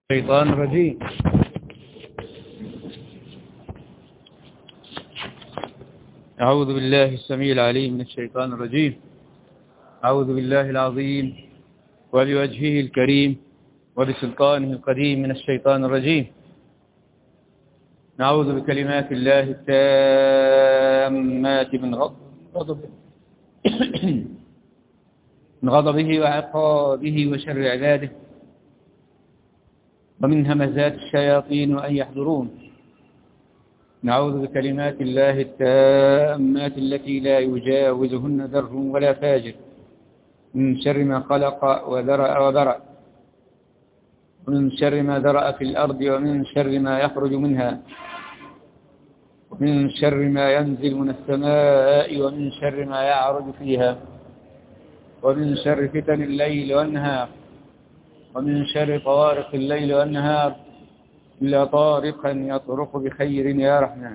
الشيطان الرجيم. أعوذ بالله السميع العليم من الشيطان الرجيم. أعوذ بالله العظيم وبوجهه الكريم وبسلطانه القديم من الشيطان الرجيم. نعوذ بكلمات الله التامات من غضبه وعقابه وشر عباده ومن همزات الشياطين وأن يحضرون. نعوذ بكلمات الله التامات التي لا يجاوزهن ذر ولا فاجر من شر ما خلق وذرأ وبرأ، ومن شر ما ذرأ في الأرض، ومن شر ما يخرج منها، ومن شر ما ينزل من السماء، ومن شر ما يعرج فيها، ومن شر فتن الليل والنهار، ومن شر طوارق الليل والنهار إلا طارقا يطرق بخير يا رحمن.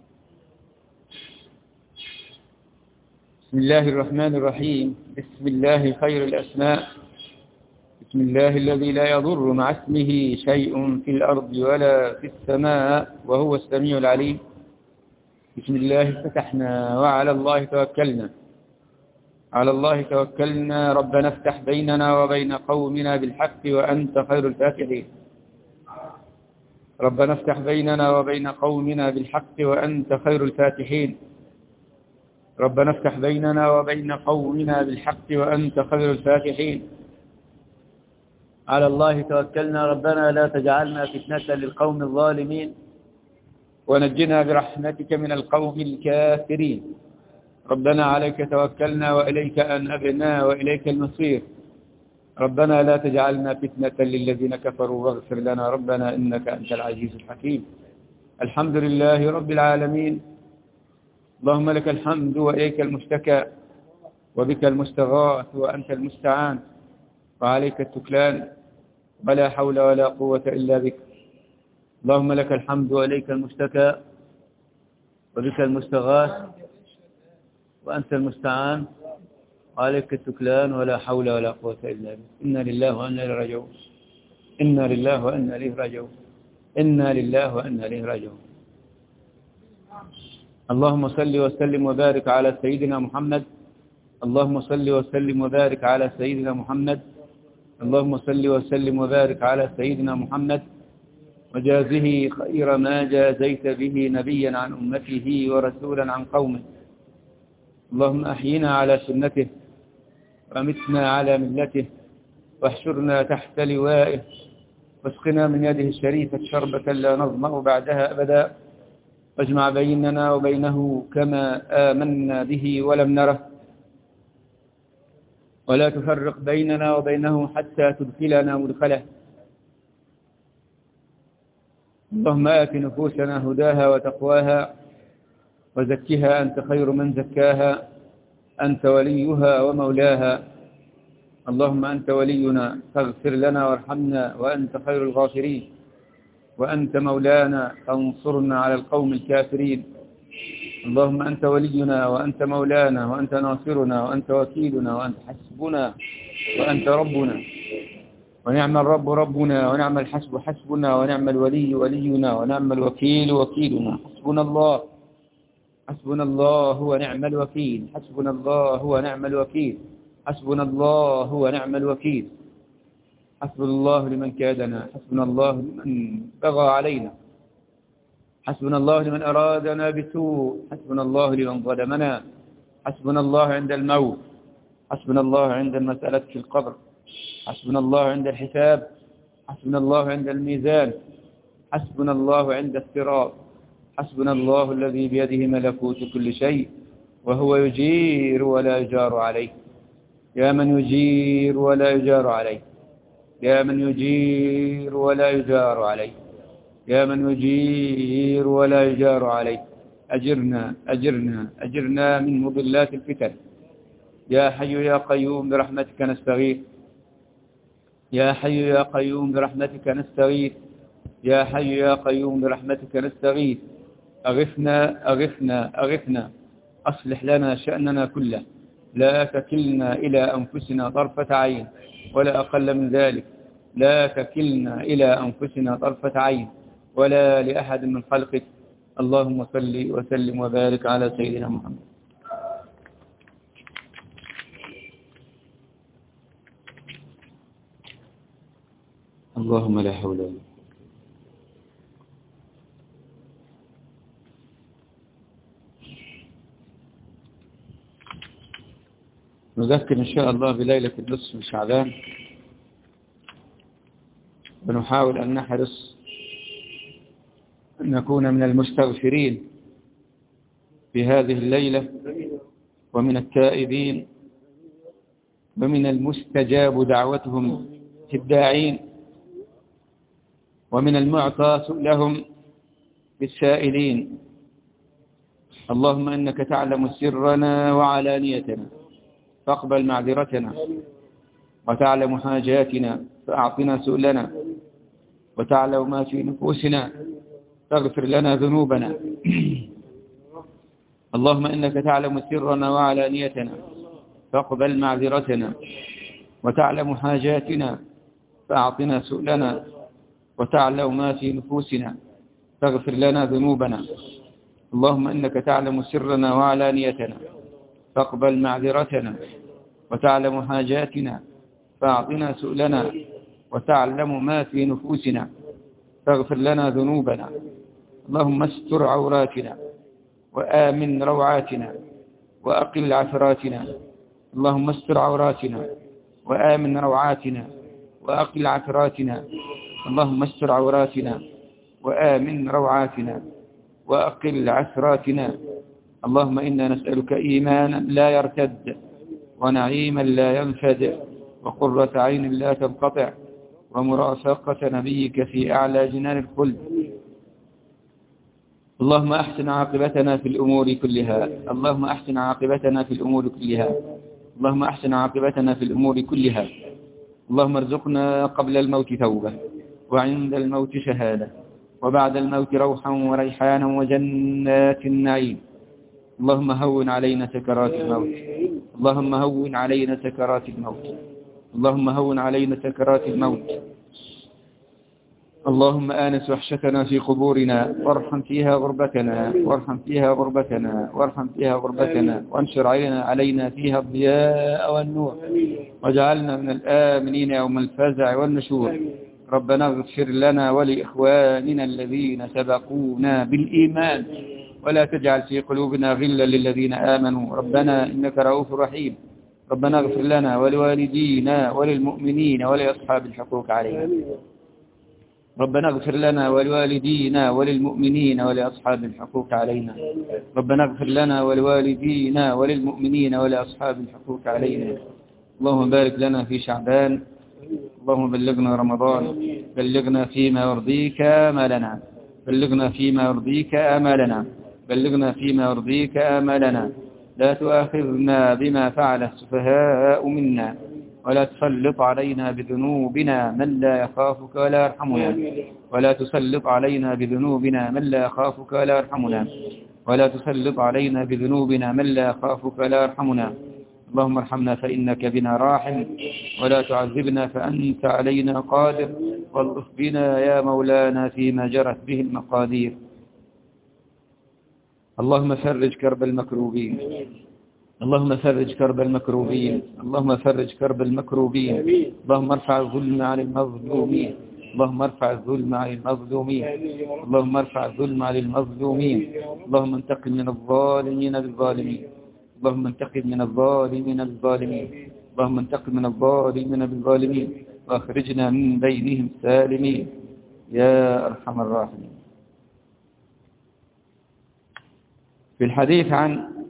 بسم الله الرحمن الرحيم. بسم الله خير الأسماء. بسم الله الذي لا يضر مع اسمه شيء في الأرض ولا في السماء وهو السميع العليم. بسم الله فتحنا وعلى الله توكلنا. على الله توكلنا. ربنا افتح بيننا وبين قومنا بالحق وأنت خير الفاتحين. ربنا افتح بيننا وبين قومنا بالحق وأنت خير الفاتحين. ربنا افتح بيننا وبين قومنا بالحق وأنت خير الفاتحين. على الله توكلنا. ربنا لا تجعلنا فتنة للقوم الظالمين ونجنا برحمتك من القوم الكافرين. ربنا عليك توكلنا وإليك أنبنا وإليك المصير. ربنا لا تجعلنا فتنة للذين كفروا واغفر لنا ربنا إنك أنت العزيز الحكيم. الحمد لله رب العالمين. اللهم لك الحمد وإليك المشتكى وبك المستغاث وأنت المستعان وعليك التكلان ولا حول ولا قوة إلا بك. اللهم لك الحمد وإليك المشتكى وبك المستغاث وأنت المستعان وعليك التكلان ولا حول ولا قوة إلا بك. إنا لله وإنا إليه راجعون. إنا لله وإنا إليه راجعون. إنا لله وإنا إليه راجعون. اللهم صل وسلم وبارك على سيدنا محمد. اللهم صل وسلم وبارك على سيدنا محمد. اللهم صل وسلم وبارك على سيدنا محمد وجازه خير ما جازيت به نبيا عن أمته ورسولا عن قومه. اللهم أحينا على سنته وأمتنا على ملته واحشرنا تحت لوائه واسقنا من يده الشريفة شربة لا نظمأ بعدها أبدا، واجمع بيننا وبينه كما آمنا به ولم نره، ولا تفرق بيننا وبينه حتى تدخلنا مدخله. اللهم آت نفوسنا هداها وتقواها وزكها أنت خير من زكاها، أنت وليها ومولاها. اللهم أنت ولينا فاغفر لنا وارحمنا وأنت خير الغافرين، وأنت مولانا فانصرنا على القوم الكافرين. اللهم أنت ولينا وأنت مولانا وأنت ناصرنا وأنت وكيلنا وأنت حسبنا وأنت ربنا، ونعم الرب ربنا ونعم الحسب حسبنا ونعم الولي ولينا ونعم الوكيل وكيلنا. حسبنا الله حسبنا الله ونعم الوكيل. حسبنا الله ونعم الوكيل. حسبنا الله ونعم الوكيل. حسبنا الله لمن كادنا. حسبنا الله لمن بغى علينا. حسبنا الله لمن أرادنا بسوء. حسبنا الله لمن ظلمنا. حسبنا الله عند الموت. حسبنا الله عند المسألة في القبر. حسبنا الله عند الحساب. حسبنا الله عند الميزان. حسبنا الله عند الصراط. حسبنا الله الذي بيده ملكوت كل شيء وهو يجير ولا يجار عليه. يا من يجير ولا يجار عليه. يا من يجير ولا يجار عليه. يا من يجير ولا يجار عليه. أجرنا أجرنا أجرنا من مضلات الفتن. يا حي يا قيوم برحمتك نستغيث. يا حي يا قيوم برحمتك نستغيث. يا حي يا قيوم برحمتك نستغيث. أغثنا أغثنا أغثنا. أصلح لنا شأننا كله. لا تكلنا إلى أنفسنا طرفة عين ولا أقل من ذلك. لا تكلنا إلى أنفسنا طرفة عين ولا لأحد من خلقك. اللهم صل وسلم وبارك على سيدنا محمد. اللهم لا حول ولا قوة. نذكر إن شاء الله بليلة النصف من شعبان، ونحاول أن نحرص أن نكون من المستغفرين في هذه الليلة، ومن التائبين، ومن المستجاب دعوتهم في الداعين، ومن المعطى لهم بالسائلين. اللهم إنك تعلم سرنا وعلانيتنا فاقبل معذرتنا، وتعلم حاجاتنا فأعطنا سؤلنا، وتعلم ما في نفوسنا فاغفر لنا ذنوبنا. اللهم إنك تعلم سرنا وعلانيتنا فاقبل معذرتنا، وتعلم حاجاتنا فأعطنا سؤلنا، وتعلم ما في نفوسنا فاغفر لنا ذنوبنا. اللهم إنك تعلم سرنا وعلانيتنا فاقبل معذرتنا، وتعلم حاجاتنا فأعطنا سؤلنا، وتعلم ما في نفوسنا فاغفر لنا ذنوبنا. اللهم استر عوراتنا وآمن روعاتنا وأقل عثراتنا. اللهم استر عوراتنا وآمن روعاتنا وأقل عثراتنا. اللهم استر عوراتنا وآمن روعاتنا وأقل عثراتنا. اللهم إنا نسألك إيمانا لا يرتد، ونعيما لا ينفد، وقرة عين لا تنقطع، ومرافقة نبيك في أعلى جنان الخلد. اللهم أحسن عاقبتنا في الأمور كلها. اللهم أحسن عاقبتنا في الأمور كلها. اللهم أحسن عاقبتنا في الأمور كلها. اللهم ارزقنا قبل الموت توبة، وعند الموت شهادة، وبعد الموت روحا وريحانا وجنات النعيم. اللهم هون علينا سكرات الموت. اللهم هون علينا سكرات الموت. اللهم هون علينا سكرات الموت. اللهم آنس وحشتنا في قبورنا، وارحم فيها غربتنا، وارحم فيها غربتنا، وارحم فيها غربتنا، وانشر علينا فيها الضياء والنور، واجعلنا من الآمنين يوم الفزع والنشور. ربنا اغفر لنا ولإخواننا الذين سبقونا بالإيمان، ولا تجعل في قلوبنا غلا للذين آمنوا ربنا إنك رؤوف رحيم. ربنا اغفر لنا ولوالدينا وللمؤمنين ولأصحاب الحقوق علينا. ربنا اغفر لنا ولوالدينا وللمؤمنين ولأصحاب الحقوق علينا. ربنا اغفر لنا ولوالدينا وللمؤمنين ولأصحاب الحقوق علينا. اللهم بارك لنا في شعبان. اللهم بلغنا رمضان. بلغنا فيما يرضيك آمالنا. بلغنا فيما يرضيك آمالنا. بلغنا فيما يرضيك آمالنا. لا تؤاخذنا بما فعل السفهاء منا، ولا تسلط علينا بذنوبنا من لا يخافك ولا يرحمنا. ولا تسلط علينا بذنوبنا من لا يخافك ولا يرحمنا. ولا تسلط علينا بذنوبنا من لا يخافك ولا يرحمنا. اللهم ارحمنا فإنك بنا راحم، ولا تعذبنا فأنت علينا قادر، والطف بنا يا مولانا فيما جرت به المقادير. اللهم فرج كرب المكروبين. اللهم فرج كرب المكروبين. اللهم فرج كرب المكروبين. اللهم ارفع الظلم عن المظلومين. اللهم ارفع الظلم عن المظلومين. اللهم ارفع الظلم عن المظلومين. اللهم انتقم من الظالمين بالظالمين. اللهم انتقم من الظالمين بالظالمين. اللهم انتقم من الظالمين بالظالمين، واخرجنا من بينهم سالمين يا أرحم الراحمين. في الحديث عن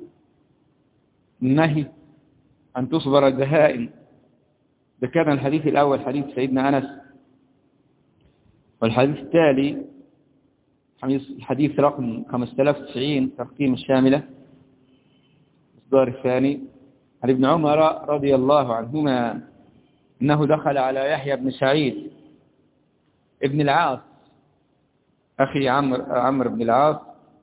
النهي أن تصبر البهائم، ذكرنا الحديث الأول حديث سيدنا أنس، والحديث التالي الحديث رقم 5090 ترقيم الشاملة الإصدار الثاني عن ابن عمر رضي الله عنهما أنه دخل على يحيى بن سعيد ابن العاص أخي عمرو بن العاص،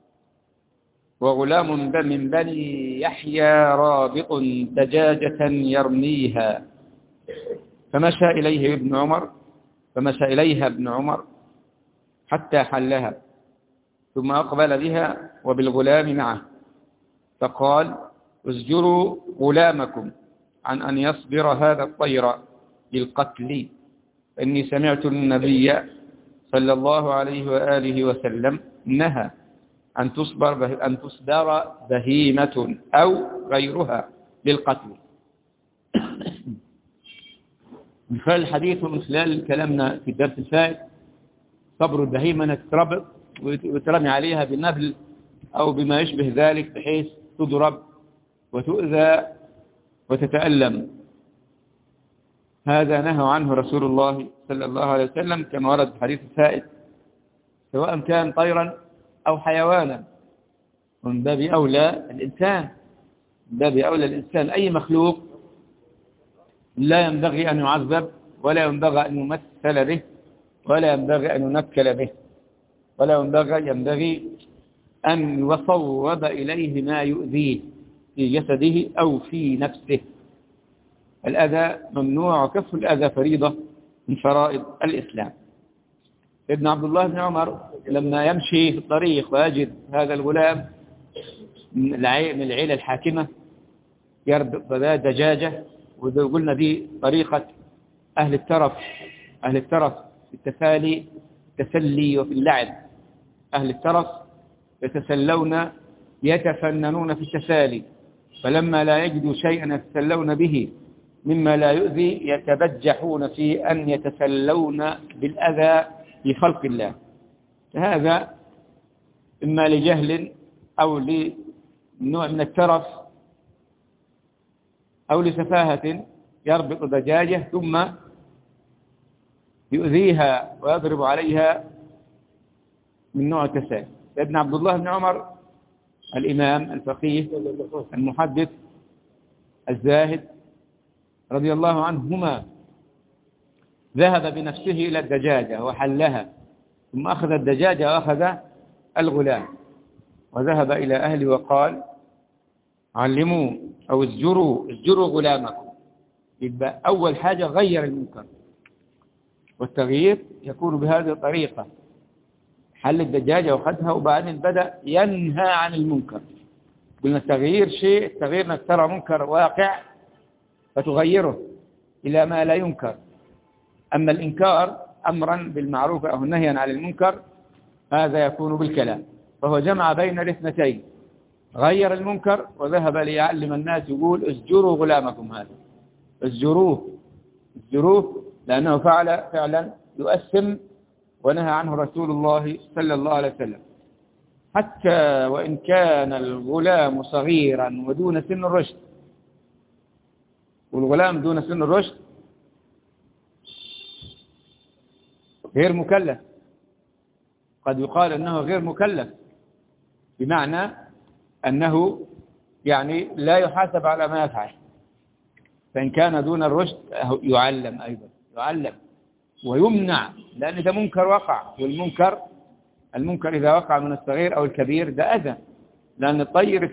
وغلام من بني يحيى رابط دجاجة يرميها، فمشى إليه ابن عمر فمشى إليها ابن عمر حتى حلها، ثم أقبل بها وبالغلام معه، فقال: اسجروا غلامكم عن أن يصبر هذا الطير للقتل، فإني سمعت النبي صلى الله عليه وآله وسلم نهى أن تصبر بهيمة أو غيرها للقتل. من خلال الحديث ومن خلال كلامنا في الدرس الفائت، صبر البهيمة أنها تتربط وترمي عليها بالنبل أو بما يشبه ذلك بحيث تضرب وتؤذى وتتألم. هذا نهى عنه رسول الله صلى الله عليه وسلم كما ورد في الحديث الفائت، سواء كان طيرا أو حيوانا. ومن باب أولى الإنسان، من باب أولى الإنسان، أي مخلوق لا ينبغي أن يعذب ولا ينبغي أن يمثل به ولا ينبغي أن ينكل به ولا ينبغي أن يصوب إليه ما يؤذيه في جسده أو في نفسه. الأذى ممنوع، وكف الأذى فريضة من فرائض الإسلام. ابن عبد الله بن عمر لما يمشي في الطريق ويجد هذا الغلام من العيلة الحاكمة يربط دجاجة، وقلنا دي طريقة أهل الترف في التسلي وفي اللعب. أهل الترف يتفننون في التسالي، فلما لا يجدوا شيئا يتسلون به مما لا يؤذي يتبجحون في أن يتسلون بالأذى في خلق الله. هذا إما لجهل أو لنوع من الترف أو لسفاهة، يربط دجاجة ثم يؤذيها ويضرب عليها من نوع التسالي. ابن عبد الله بن عمر الإمام الفقيه المحدث الزاهد رضي الله عنهما ذهب بنفسه إلى الدجاجة وحلها، ثم أخذ الدجاجة وأخذ الغلام وذهب إلى أهله وقال: علموا أو اسجروا غلامكم. يبقى أول حاجة غير المنكر، والتغيير يكون بهذه الطريقة: حل الدجاجة وأخذها، وبعدين بدأ ينهى عن المنكر. قلنا التغيير شيء، التغيير انك ترى منكر واقع فتغيره إلى ما لا ينكر. أما الإنكار أمرا بالمعروف أو نهيا عن المنكر هذا يكون بالكلام. فهو جمع بين الاثنتين، غير المنكر وذهب ليعلم الناس، يقول: اسجروا غلامكم هذا، اسجروه لأنه فعلا يؤثم، ونهى عنه رسول الله صلى الله عليه وسلم. حتى وإن كان الغلام صغيرا ودون سن الرشد، والغلام دون سن الرشد غير مكلف. قد يقال أنه غير مكلف بمعنى أنه يعني لا يحاسب على ما يفعل، فإن كان دون الرشد يعلم أيضا، ويمنع، لأن ده منكر وقع. والمنكر إذا وقع من الصغير أو الكبير ده أذى، لأن الطير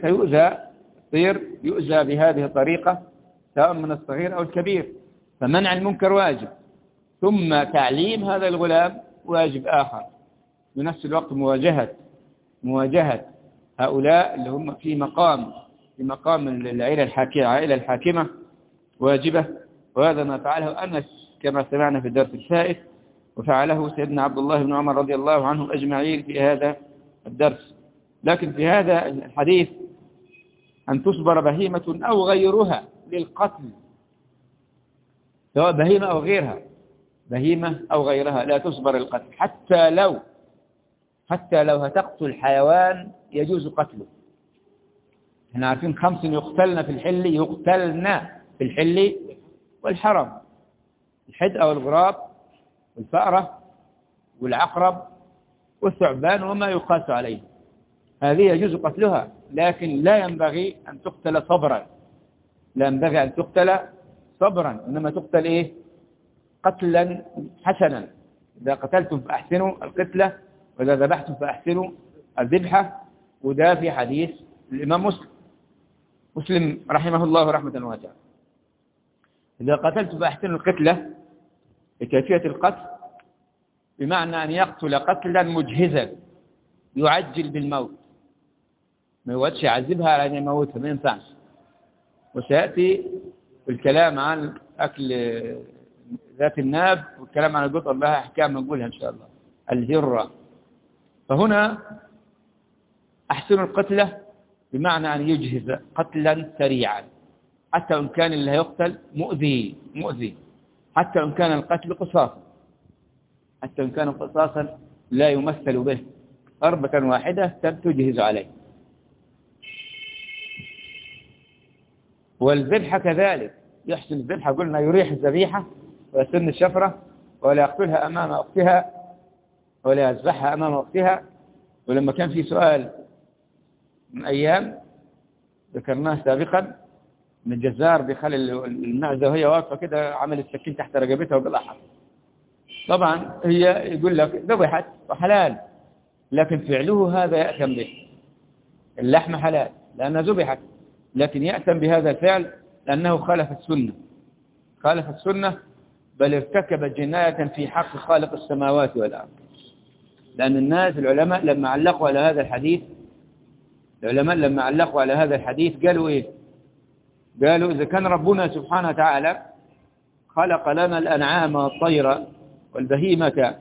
يؤذى بهذه الطريقة سواء من الصغير أو الكبير. فمنع المنكر واجب، ثم تعليم هذا الغلام واجب آخر. بنفس الوقت مواجهة هؤلاء اللي هم في مقام العائلة الحاكمة واجبة. وهذا ما فعله أنس كما سمعنا في الدرس الفائت، وفعله سيدنا عبد الله بن عمر رضي الله عنهم أجمعين في هذا الدرس. لكن في هذا الحديث أن تصبر بهيمة أو غيرها للقتل، سواء بهيمة أو غيرها لا تصبر القتل. حتى لو هتقتل حيوان يجوز قتله. احنا عارفين 5 يقتلن في الحل والحرم: الحد أو الغراب والفأرة والعقرب والثعبان وما يقاس عليه، هذه يجوز قتلها، لكن لا ينبغي أن تقتل صبرا، إنما تقتل قتلا حسنا. إذا قتلتم فأحسنوا القتلة، وإذا ذبحتم فأحسنوا الذبحة. وده في حديث الإمام مسلم رحمه الله رحمة واسعة: إذا قتلت فأحسنوا القتلة، لكيفية القتل بمعنى أن يقتل قتلا مجهزا يعجل بالموت، ما يودش يعذبها على أن يموتها، ما ينفعش. وسيأتي الكلام عن أكل ذات الناب والكلام عن القطر لها أحكام نقولها إن شاء الله. الهرة، فهنا أحسن القتلة بمعنى أن يجهز قتلا سريعا، حتى وإن كان اللي هيقتل مؤذي، حتى وإن كان القتل قصاصا، حتى وإن كان قصاصا لا يمثل به، ضربة واحدة تجهز عليه. والذبحة كذلك، يحسن الذبحة، قلنا يريح الذبيحة ويسن الشفرة، ولا يقتلها أمام أختها ولا يذبحها أمام أختها. ولما كان في سؤال من أيام ذكرناه سابقا، من الجزار بيخلي المعزة وهي واقفة كده عمل السكين تحت رقبتها وبالأحر، طبعا هي يقول لك ذبحت وحلال، لكن فعله هذا يأثم به. اللحم حلال لأنها ذبحت، لكن يأثم بهذا الفعل لأنه خالف السنة، بل ارتكب جناية في حق خالق السماوات والأرض. لأن الناس العلماء لما علقوا على هذا الحديث قالوا إيه؟ قالوا إذا كان ربنا سبحانه وتعالى خلق لنا الأنعام والطير والبهيمة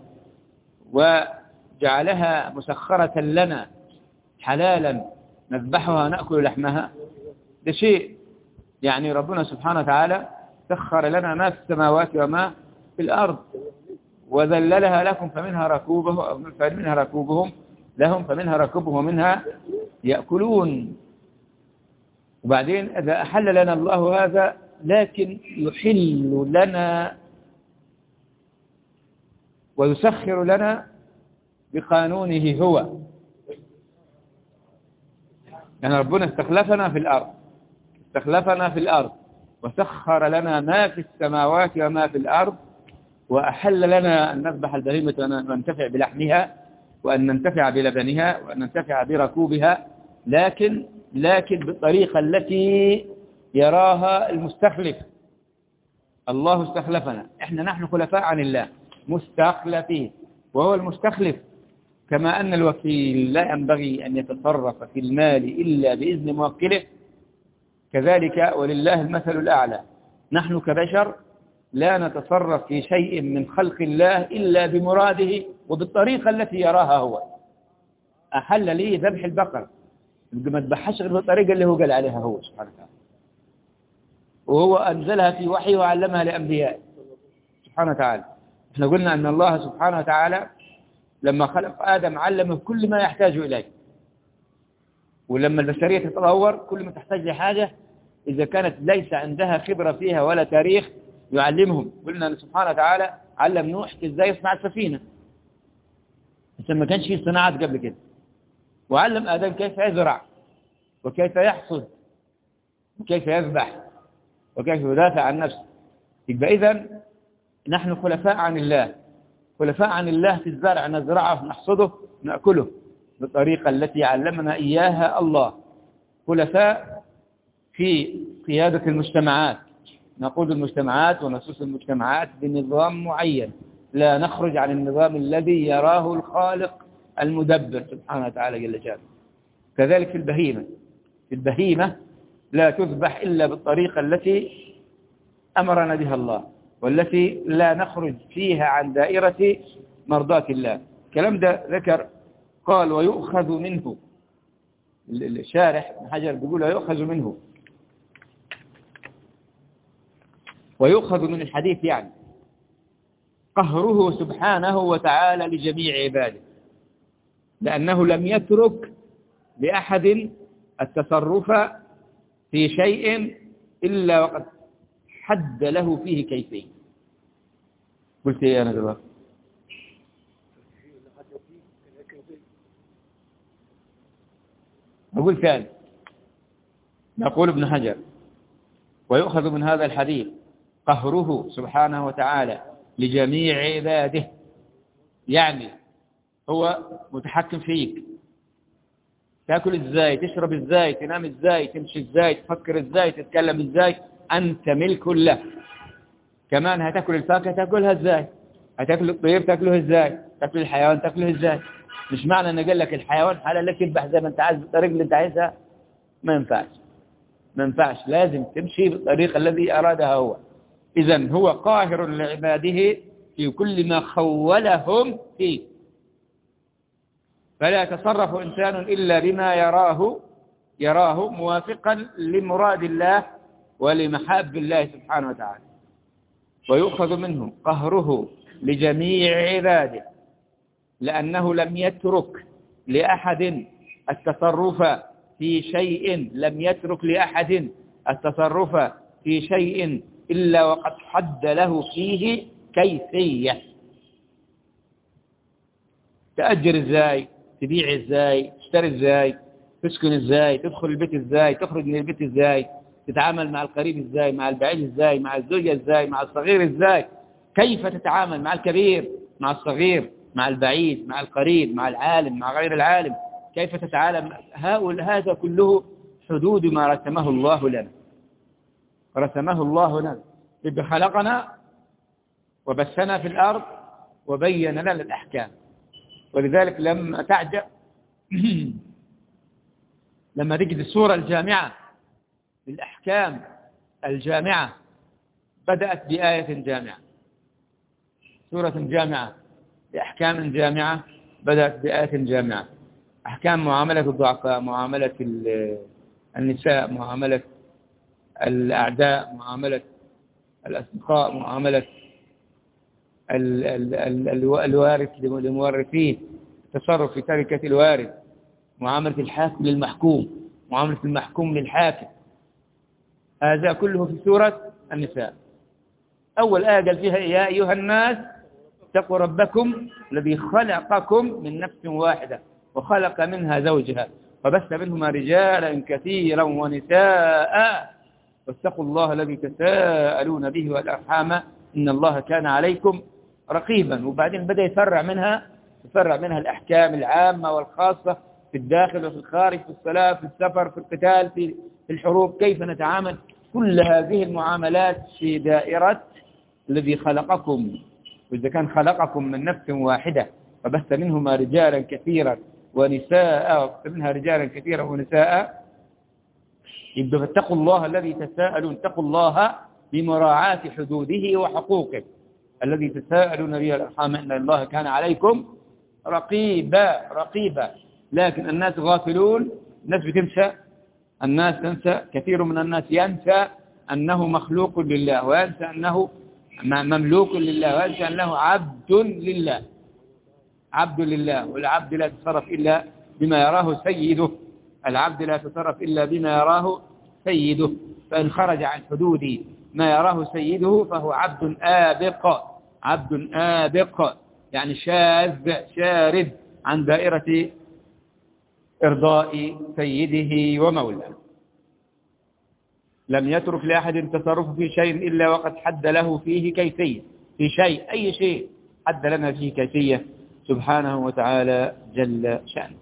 وجعلها مسخرة لنا حلالا نذبحها نأكل لحمها، ده شيء يعني ربنا سبحانه وتعالى سخر لنا ما في السماوات وما في الأرض، وذللها لكم فمنها ركوبهم لهم، فمنها ركوبهم ومنها يأكلون. وبعدين إذا أحل لنا الله هذا، لكن يحل لنا ويسخر لنا بقانونه هو، يعني ربنا استخلفنا في الأرض وسخر لنا ما في السماوات وما في الأرض، وأحل لنا أن نذبح البهيمة وأن ننتفع بلحمها وأن ننتفع بلبنها وأن ننتفع بركوبها، لكن بالطريقة التي يراها المستخلف. الله استخلفنا، نحن خلفاء عن الله مستخلفين، وهو المستخلف. كما أن الوكيل لا ينبغي أن يتصرف في المال إلا بإذن موكله، كذلك ولله المثل الأعلى. نحن كبشر لا نتصرف في شيء من خلق الله إلا بمراده وبالطريقة التي يراها هو. أحل لي ذبح البقر، ما تذبحش غير بالطريقة اللي هو قال عليها هو سبحانه وتعالى، وهو أنزلها في وحيه وعلمها لأنبيائه سبحانه وتعالى. احنا قلنا أن الله سبحانه وتعالى لما خلق آدم علمه كل ما يحتاج إليه، ولما البشرية تتطور كل ما تحتاج لحاجة إذا كانت ليس عندها خبرة فيها ولا تاريخ يعلمهم. قلنا أن سبحانه وتعالى علم نوح إزاي يصنع السفينة، بس ما كانش فيه صناعات قبل كده، وعلم آدم كيف يزرع وكيف يحصد وكيف يذبح وكيف يدافع عن نفسه. يبقى إذن نحن خلفاء عن الله في الزرع، نزرعه نحصده نأكله بالطريقة التي علمنا إياها الله. خلفاء في قيادة المجتمعات، نقود المجتمعات ونسوس المجتمعات بنظام معين، لا نخرج عن النظام الذي يراه الخالق المدبر سبحانه وتعالى جل جلاله. كذلك في البهيمة لا تذبح إلا بالطريقة التي أمرنا بها الله، والتي لا نخرج فيها عن دائرة مرضاة الله. الكلام ده ذكر قال ويؤخذ منه، الشارح ابن حجر بيقول ويؤخذ من الحديث يعني قهره سبحانه وتعالى لجميع عباده، لأنه لم يترك لأحد التصرف في شيء إلا وقد حد له فيه كيفية. قلت إيه أنا دلوقتي؟ أقول ثاني، نقول ابن حجر ويؤخذ من هذا الحديث قهره سبحانه وتعالى لجميع عباده، يعني هو متحكم فيك، تأكل إزاي، تشرب إزاي، تنام إزاي، تمشي إزاي، تفكر إزاي، تتكلم إزاي، أنت ملك له. كمان هتأكل الفاكهة تأكلها إزاي، هتأكل الطير تأكله إزاي، تاكل الحيوان تاكله ازاي؟ مش معنى ان قال لك الحيوان حلال لك تذبح زي ما انت عايز بالطريقه اللي انت عايزها، ما ينفعش. ما ينفعش، لازم تمشي بالطريقه الذي ارادها هو. اذا هو قاهر لعباده في كل ما خولهم فيه، فلا يتصرف إنسان إلا بما يراه موافقا لمراد الله ولمحاب الله سبحانه وتعالى، ويؤخذ منه قهره لجميع عباده، لأنه لم يترك لأحد التصرف في شيء، لم يترك لأحد التصرف في شيء إلا وقد حد له فيه كيفية. تأجر ازاي، تبيع ازاي، تشتري ازاي، تسكن ازاي، تدخل البيت ازاي، تخرج من البيت ازاي، تتعامل مع القريب ازاي، مع البعيد ازاي، مع الزوجة ازاي، مع الصغير ازاي، كيف تتعامل مع الكبير، مع الصغير، مع البعيد، مع القريب، مع العالم، مع غير العالم، كيف تتعامل. هذا كله حدود ما رسمه الله لنا، رسمه الله لنا. إذ خلقنا وبثنا في الأرض وبين لنا الأحكام. ولذلك لما تعجب لما تجد السورة الجامعة للأحكام الجامعة بدأت بآية جامعة، سورة جامعة لأحكام جامعة بدأت بآية جامعة. أحكام معاملة الضعفاء، معاملة النساء، معاملة الأعداء، معاملة الأصدقاء، معاملة الوارث لمورثيه، التصرف في تركة الوارث، معاملة الحاكم للمحكوم، معاملة المحكوم للحاكم. هذا كله في سورة النساء. أول آية قال فيها يا أيها الناس اتقوا ربكم الذي خلقكم من نفس واحدة وخلق منها زوجها وبث منهما رجالا كثيرا ونساء واتقوا الله الذي تساءلون به والأرحام إن الله كان عليكم رقيبا. وبعدين بدأ يفرع منها الأحكام العامة والخاصة في الداخل وفي الخارج، في الصلاة، في السفر، في القتال، في الحروب، كيف نتعامل. كل هذه المعاملات في دائرة الذي خلقكم. وإذا كان خلقكم من نفس واحدة وبث منهما رجالا كثيرا ونساء، وبث منها رجالا كثيرا ونساء، يبقى فاتقوا الله الذي تساءلون، اتقوا الله بمراعاة حدوده وحقوقه الذي تساءلون به الأرحام إن الله كان عليكم رقيبا. لكن الناس غافلون، الناس بتنسى، الناس تنسى، كثير من الناس ينسى أنه مخلوق لله، وينسى أنه مملوك لله، وينسى أنه عبد لله. والعبد لا يتصرف إلا بما يراه سيده، العبد لا يتصرف إلا بما يراه سيده. فإن خرج عن حدود ما يراه سيده فهو عبد آبق، يعني شارد عن دائرة إرضاء سيده ومولاه. لم يترك لأحد التصرف في شيء إلا وقد حد له فيه كيفية، في شيء، أي شيء حد لنا فيه كيفية سبحانه وتعالى جل شأنه.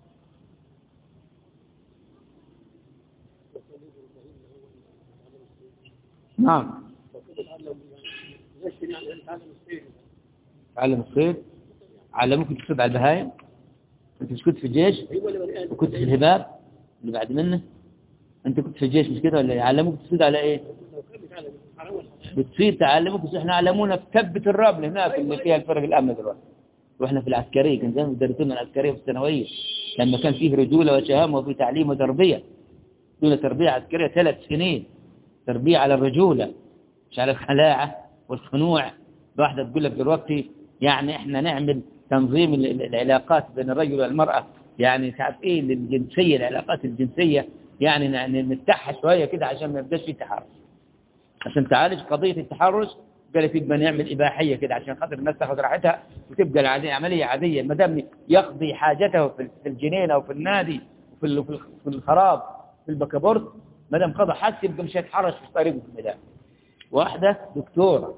نعم. تعلم الصيد، علموك تصيد على البهايم. انت مش كنت في الجيش وكنت في الهباب اللي بعد منه؟ انت كنت في الجيش مش كده ولا يعلموك تصيد على ايه؟ بتصيد تعلموك. بس احنا علمونا في كبة الرمل هناك اللي فيها الفرق الامن دلوقتي. واحنا في العسكريه كان زمان مدرسين العسكريه في الثانويه لما كان فيه رجوله وشهامه وفي تعليم وتربيه، دون تربيه عسكريه 3 سنين، تربيه على الرجوله مش على الخلاعه والخنوع. واحده تقول لك دلوقتي يعني احنا نعمل تنظيم العلاقات بين الرجل والمراه، يعني تعرف ايه الجنسيه، العلاقات الجنسيه، يعني نفتحها شويه كده عشان ما يبقاش في تحرش، عشان تعالج قضيه التحرش. قالت يبقى نعمل اباحيه كده عشان خاطر الناس تاخذ راحتها وتبقى العاديه عمليه عاديه. ما دام يقضي حاجته في الجنينه وفي النادي وفي الخراب في البكابورت، ما دام قضى حاجته يبقى مش هيتحرش في طريقه في الميدان. واحده دكتوره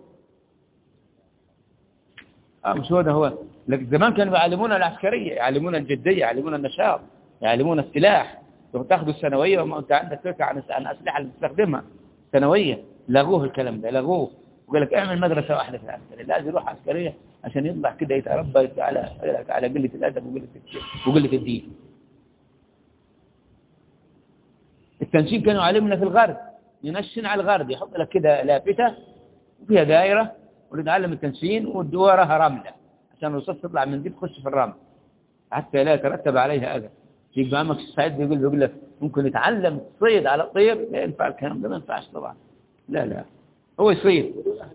مش هو ده هو. لكن زمان كانوا يعلمونا العسكريه، يعلمونا الجديه، يعلمونا النشاط، يعلمونا السلاح. تاخذوا الثانويه وما انت عندك فكره عن الاسلحه اللي بتستخدمها ثانويه. لغوه الكلام ده، لغوه وقال لك اعمل مدرسة واحدة في العسكرية، لازم يروح عسكرية عشان يطلع كده يتربى على قلة الأدب وقلة الدين. التنشين كانوا علمنا في الغرب، ينشن على الغرب، يحط لك كده لافتة وفيها دائرة ونتعلم التنشين وراها رملة عشان الرصاص تطلع من دي تخش في الرمل حتى لا يترتب عليها أذى. يجي عمك السعيد بيقول لك ممكن يتعلم تصيد على الطير، لا ينفع الكلام ده، ما ينفعش طبعا. لا هو يصيد.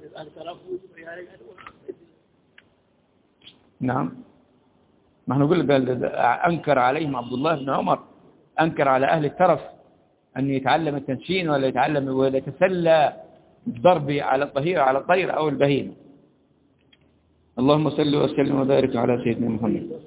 نعم، ما احنا نقول أنكر عليهم عبد الله بن عمر، أنكر على أهل الترف أن يتعلم التنشين ولا يتعلم ولا يتسلى بالضرب على الطير أو البهيمة. اللهم صل وسلم وبارك على سيدنا محمد.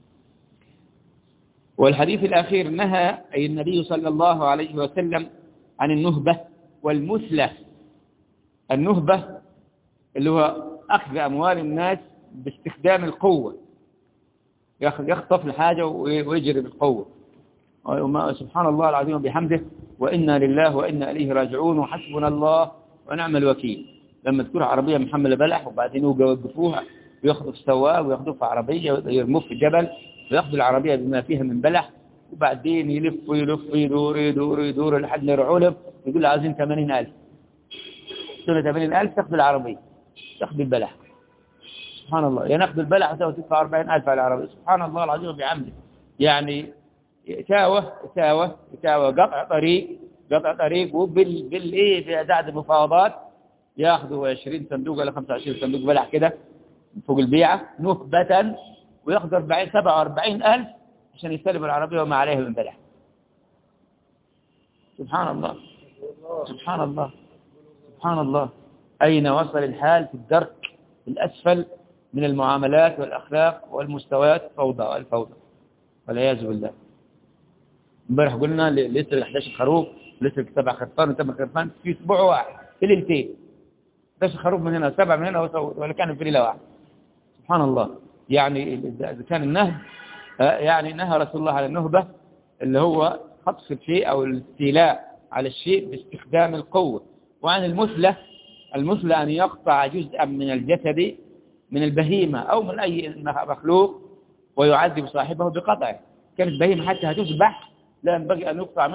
والحديث الأخير نهى أي النبي صلى الله عليه وسلم عن النهبة والمثلة. النهبة اللي هو أخذ أموال الناس باستخدام القوة، يخطف الحاجة ويجري بالقوة. سبحان الله العظيم وبحمده، وإنا لله وإنا إليه راجعون، وحسبنا الله ونعم الوكيل. لما تكون عربية محملة بلح وبعدين يوقفوها وياخذوا السواق وياخذوه في عربية ويرموه في الجبل وياخذوا العربية بما فيها من بلح، وبعدين يلف يدور لحد ما يرعوا له، يقول له عايزين 80,000. سنة 80,000 تاخذ العربية، تاخذ البلح. سبحان الله، يعني ناخذ البلح وتدفع 40,000 على العربية. سبحان الله العظيم وبحمده. يعني يتاوى قطع طريق وبالايه في أداة المفاوضات ياخذوا 20 صندوق ولا 25 صندوق بلح كده فوق البيعة نهبة، وياخذ 47,000 عشان يستلم العربية وما عليها من بلح. سبحان الله سبحان الله سبحان الله. أين وصل الحال في الدرك الأسفل من المعاملات والأخلاق والمستويات الفوضى والعياذ بالله. امبارح قلنا لسه 11 خروف، لسه 7 خرفان و8 خرفان في اسبوع واحد، في ليلتين 11 خروف من هنا 7 من هنا ولا كانوا في ليله واحده. سبحان الله. يعني اذا كان النهب يعني نهى رسول الله على النهبه اللي هو خطف الشيء او الاستيلاء على الشيء باستخدام القوه. وعن المثلى ان يقطع جزءا من الجسد من البهيمه او من اي مخلوق ويعذب صاحبه بقطعه. كانت بهيمه حتى هتذبح لا ينبغي أن يقطع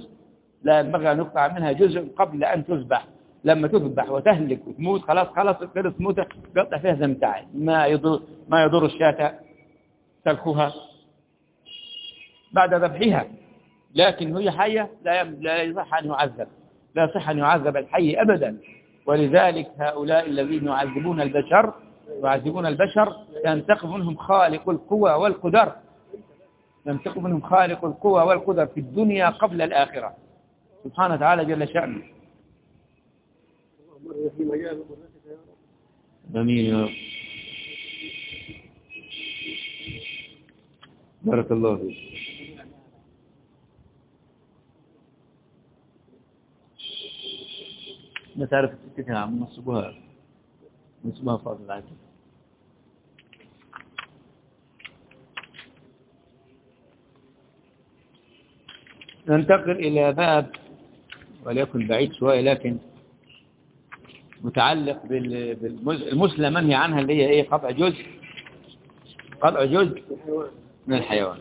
منها جزء قبل أن تذبح. لما تذبح وتهلك وتموت خلاص خلص موتة، قطع فيها زي متاعي، ما يضر الشاة تلخها بعد ذبحها. لكن هي حية لا يصح أن يعذب، لا يصح أن يعذب الحي أبدا. ولذلك هؤلاء الذين يعذبون البشر ينتقم منهم خالق القوى والقدر، ينتقم منهم خالق القوى والقدر في الدنيا قبل الآخرة سبحانه وتعالى جل شأنه. آمين يا رب. بارك الله فيك. ما تعرف تسكتها عم نصبها فاضل عادي. ننتقل إلى باب وليكن بعيد شوية لكن متعلق بالمثلى منهي عنها، اللي هي إيه؟ قطع جزء من الحيوان.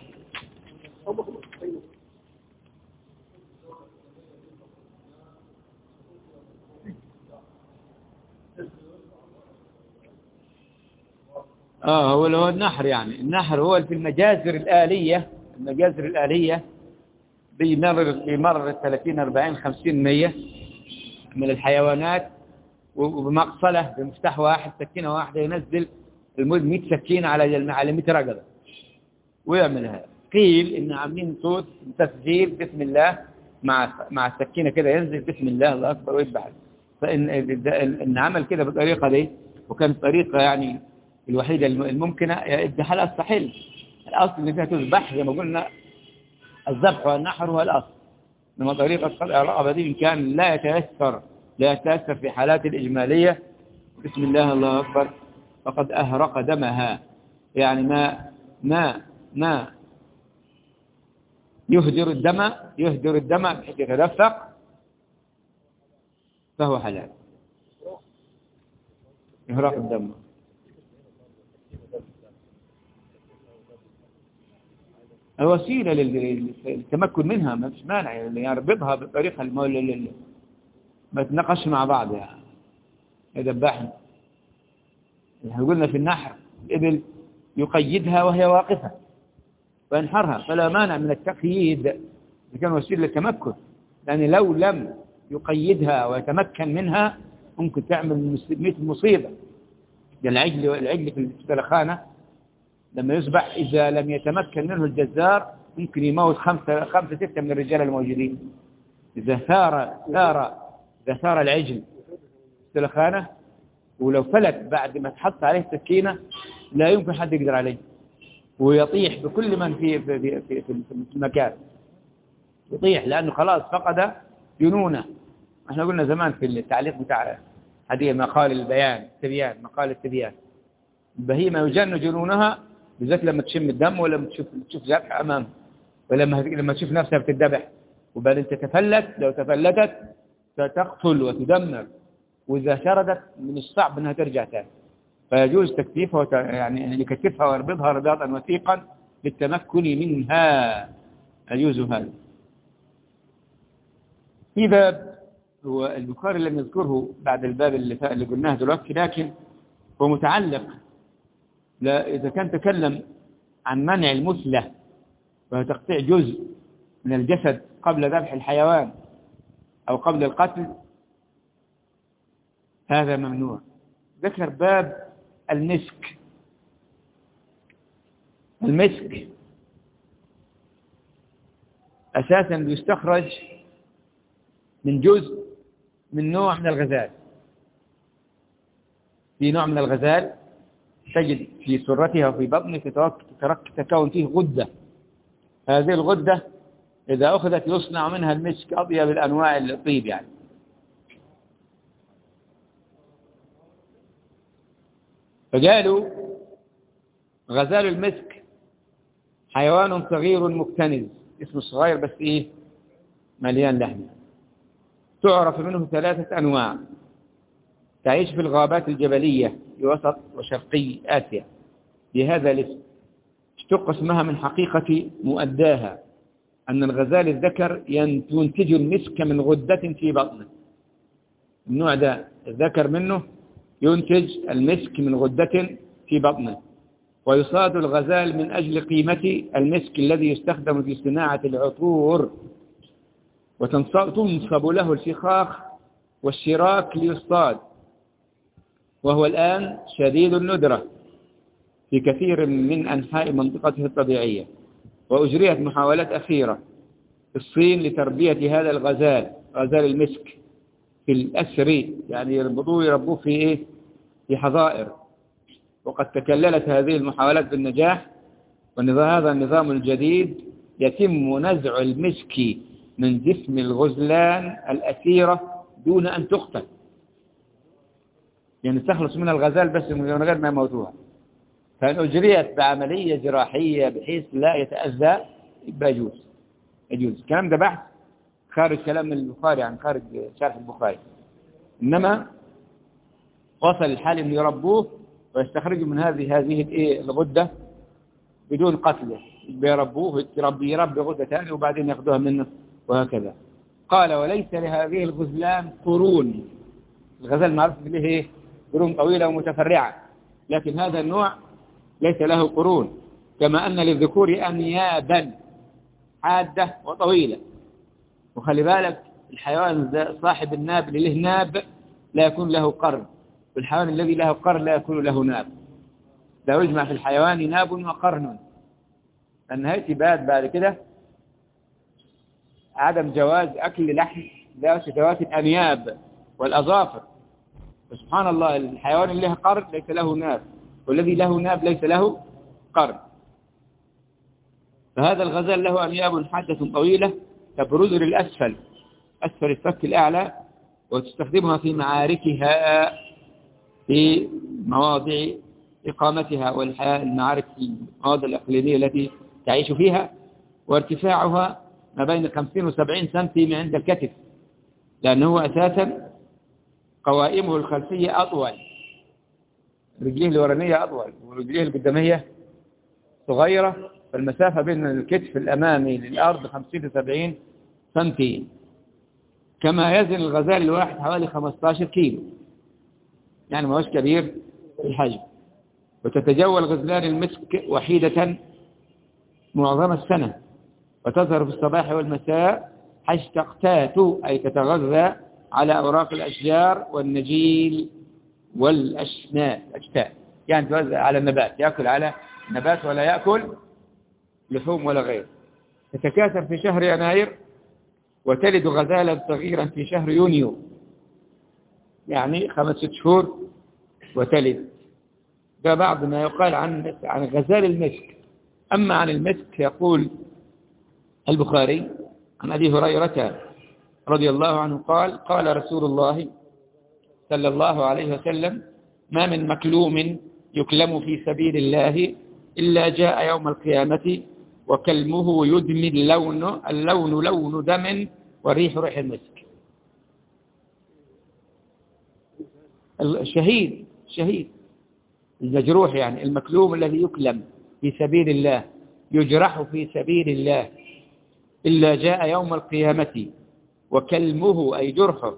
هو النحر. يعني النحر هو في المجازر الآلية بيمرر 30 40 50 100 من الحيوانات، وبمقصلة بمفتاح واحد سكينة واحدة ينزل 100 سكينة على 100 رقبة ويعملها. قيل إن عاملين صوت تسجيل بسم الله مع السكينة كده، ينزل بسم الله الله أكبر ويذبح. فإن عمل كده بالطريقة دي، وكانت الطريقة يعني الوحيدة الممكنة، الذبح الصحيح الأصل اللي فيها تذبح زي ما قلنا، الذبح والنحر هو الأصل. إنما طريقة قطع الرقبة دي إن كان لا يتأثر في حالات الإجمالية بسم الله الله أكبر فقد أهرق دمها. يعني ما يهدر الدم بحيث يتدفق فهو حلال. إهراق الدم. الوسيلة للتمكن منها ما فيش مانع، يعني يربطها بطريقة ما تناقش مع بعض يعني يذبحها. احنا قلنا في النحر الإبل يقيدها وهي واقفة وينحرها، فلا مانع من التقييد إذا كان وسيلة للتمكن، لأن لو لم يقيدها ويتمكن منها ممكن تعمل مصيبة. العجل في السلخانة لما يصبح إذا لم يتمكن منه الجزار ممكن يموت خمسة ستة من الرجال الموجودين. إذا ثار العجل السلخانة ولو فلت بعد ما تحط عليه سكينة لا يمكن حد يقدر عليه، ويطيح بكل من في المكان، يطيح لأنه خلاص فقد جنونه. احنا قلنا زمان في التعليق بتاع هذه مقال مقال التبيان، البهيمة يجن جنونها بالذات لما تشم الدم ولا تشوف ذبح أمامها، ولما تشوف نفسها بتذبح وبعدين تتفلت، لو تفلتت ستقتل وتدمر، وإذا شردت من الصعب أنها ترجع تاني، فيجوز تكتيفها يعني يكتفها ويربطها رباطا وثيقا للتمكن منها، يجوز هذا. في باب هو البخاري لم يذكره بعد الباب اللي قلناه دلوقتي، لكن هو متعلق إذا كان تكلم عن منع المثلة وهو تقطيع جزء من الجسد قبل ذبح الحيوان أو قبل القتل، هذا ممنوع. ذكر باب المسك. المسك أساسا يستخرج من جزء من نوع من الغزال. في نوع من الغزال تجد في سرتها وفي بطنه تكون فيه غدة، هذه الغدة إذا أخذت يصنع منها المسك أطيب الأنواع الطيب يعني. فقالوا غزال المسك حيوان صغير مكتنز، اسمه صغير بس مليان لحم، تعرف منه 3 أنواع، تعيش في الغابات الجبلية في وسط وشرقي آسيا بهذا الاسم. اشتق اسمها من حقيقة مؤداها أن الغزال الذكر ينتج المسك من غدة في بطنه. النوع ده الذكر منه ينتج المسك من غدة في بطنه، ويصاد الغزال من أجل قيمة المسك الذي يستخدم في صناعة العطور، وتنصب له الفخاخ والشراك ليصطاد، وهو الآن شديد الندرة في كثير من أنحاء منطقته الطبيعية. وأجريت محاولات أخيرة في الصين لتربية هذا الغزال، غزال المسك، في الأسر، يعني يربوه في حظائر، وقد تكللت هذه المحاولات بالنجاح. وهذا النظام الجديد يتم نزع المسك من جسم الغزلان الأسيرة دون أن تقتل، يعني تخلص من الغزال بس من غير ما يموتوها. فإن أجريت بعملية جراحية بحيث لا يتأذى يبقى يجوز. الكلام ده بحث خارج كلام البخاري، عن خارج شرح البخاري، إنما وصل الحال أن يربوه ويستخرجوا من هذه الغدة بدون قتله، بيربوه يربي غدة ثانية وبعدين يأخذوها منه وهكذا. قال وليس لهذه الغزلان قرون. الغزال معروف له قرون طويلة ومتفرعة، لكن هذا النوع ليس له قرون، كما أن للذكور أنيابا حادة وطويلة. وخلي بالك الحيوان صاحب الناب اللي له ناب لا يكون له قرن، والحيوان الذي له قرن لا يكون له ناب. لا يجمع في الحيوان ناب وقرن، لأن هيئة بعد كده عدم جواز أكل لحم ذوات الأنياب والأظافر. وسبحان الله الحيوان اللي له قرن ليس له ناب، والذي له ناب ليس له قرن. فهذا الغزال له أنياب حادة طويلة تبرز للأسفل، أسفل الفك الأعلى، وتستخدمها في معاركها في مواضع إقامتها والحياة، المعارك في المواضع الإقليمية التي تعيش فيها. وارتفاعها ما بين 50 و70 سنتي عند الكتف، لأنه أساسا قوائمه الخلفية أطول رجليه الورانية أطول ورجليه القدامية صغيرة، فالمسافة بين الكتف الأمامي للأرض 50 70 سنتي. كما يزن الغزال الواحد حوالي 15 كيلو، يعني ما هوش كبير في الحجم. وتتجول غزلان المسك وحيدة معظم السنة، وتظهر في الصباح والمساء حيث تقتات أي تتغذى على أوراق الأشجار والنجيل والأشتاء، يعني توزع على النبات، يأكل على النبات ولا يأكل لحوم ولا غير. تتكاثر في شهر يناير، وتلد غزالا صغيرا في شهر يونيو، يعني 5-6 شهور وتلد. ده بعض ما يقال عن غزال المسك. أما عن المسك يقول البخاري عن أبي هريرة رضي الله عنه قال: قال رسول الله صلى الله عليه وسلم: ما من مكلوم يكلم في سبيل الله إلا جاء يوم القيامة وكلمه يدمي اللون لون دم والريح ريح المسك. الشهيد المجروح، يعني المكلوم الذي يكلم في سبيل الله، يجرح في سبيل الله، إلا جاء يوم القيامة وكلمه أي جرحه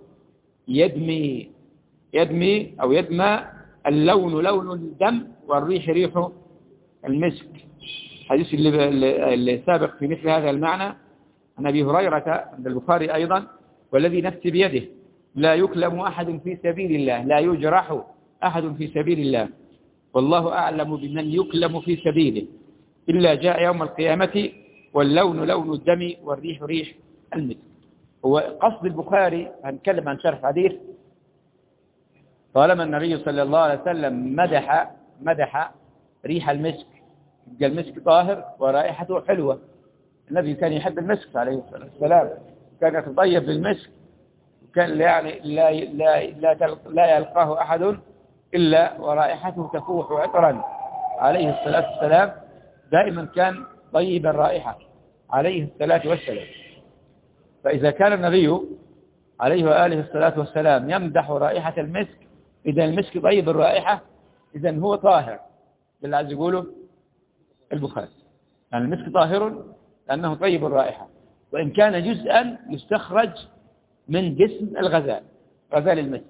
يدمي أو يدمى، اللون لون الدم والريح ريح المسك. الحديث اللي سابق في مثل هذا المعنى عن أبي هريرة عند البخاري أيضا: والذي نفسي بيده لا يكلم أحد في سبيل الله، لا يجرح أحد في سبيل الله، والله أعلم بمن يكلم في سبيله، إلا جاء يوم القيامة واللون لون الدم والريح ريح المسك. هو قصد البخاري هنتكلم عن شرح حديث طالما النبي صلى الله عليه وسلم مدح ريح المسك، المسك طاهر ورائحته حلوة. النبي كان يحب المسك عليه الصلاة والسلام، كان يتطيب بالمسك، وكان يعني لا يلقاه أحد إلا ورائحته تفوح عطرا عليه الصلاة والسلام. دائما كان طيب الرائحة عليه الصلاة والسلام. فإذا كان النبي عليه وآله الصلاة والسلام يمدح رائحة المسك، إذا المسك طيب الرائحة، إذا هو طاهر. اللي عايز يقوله البخاري يعني المسك طاهر لأنه طيب الرائحة، وإن كان جزءا يستخرج من جسم غزال المسك،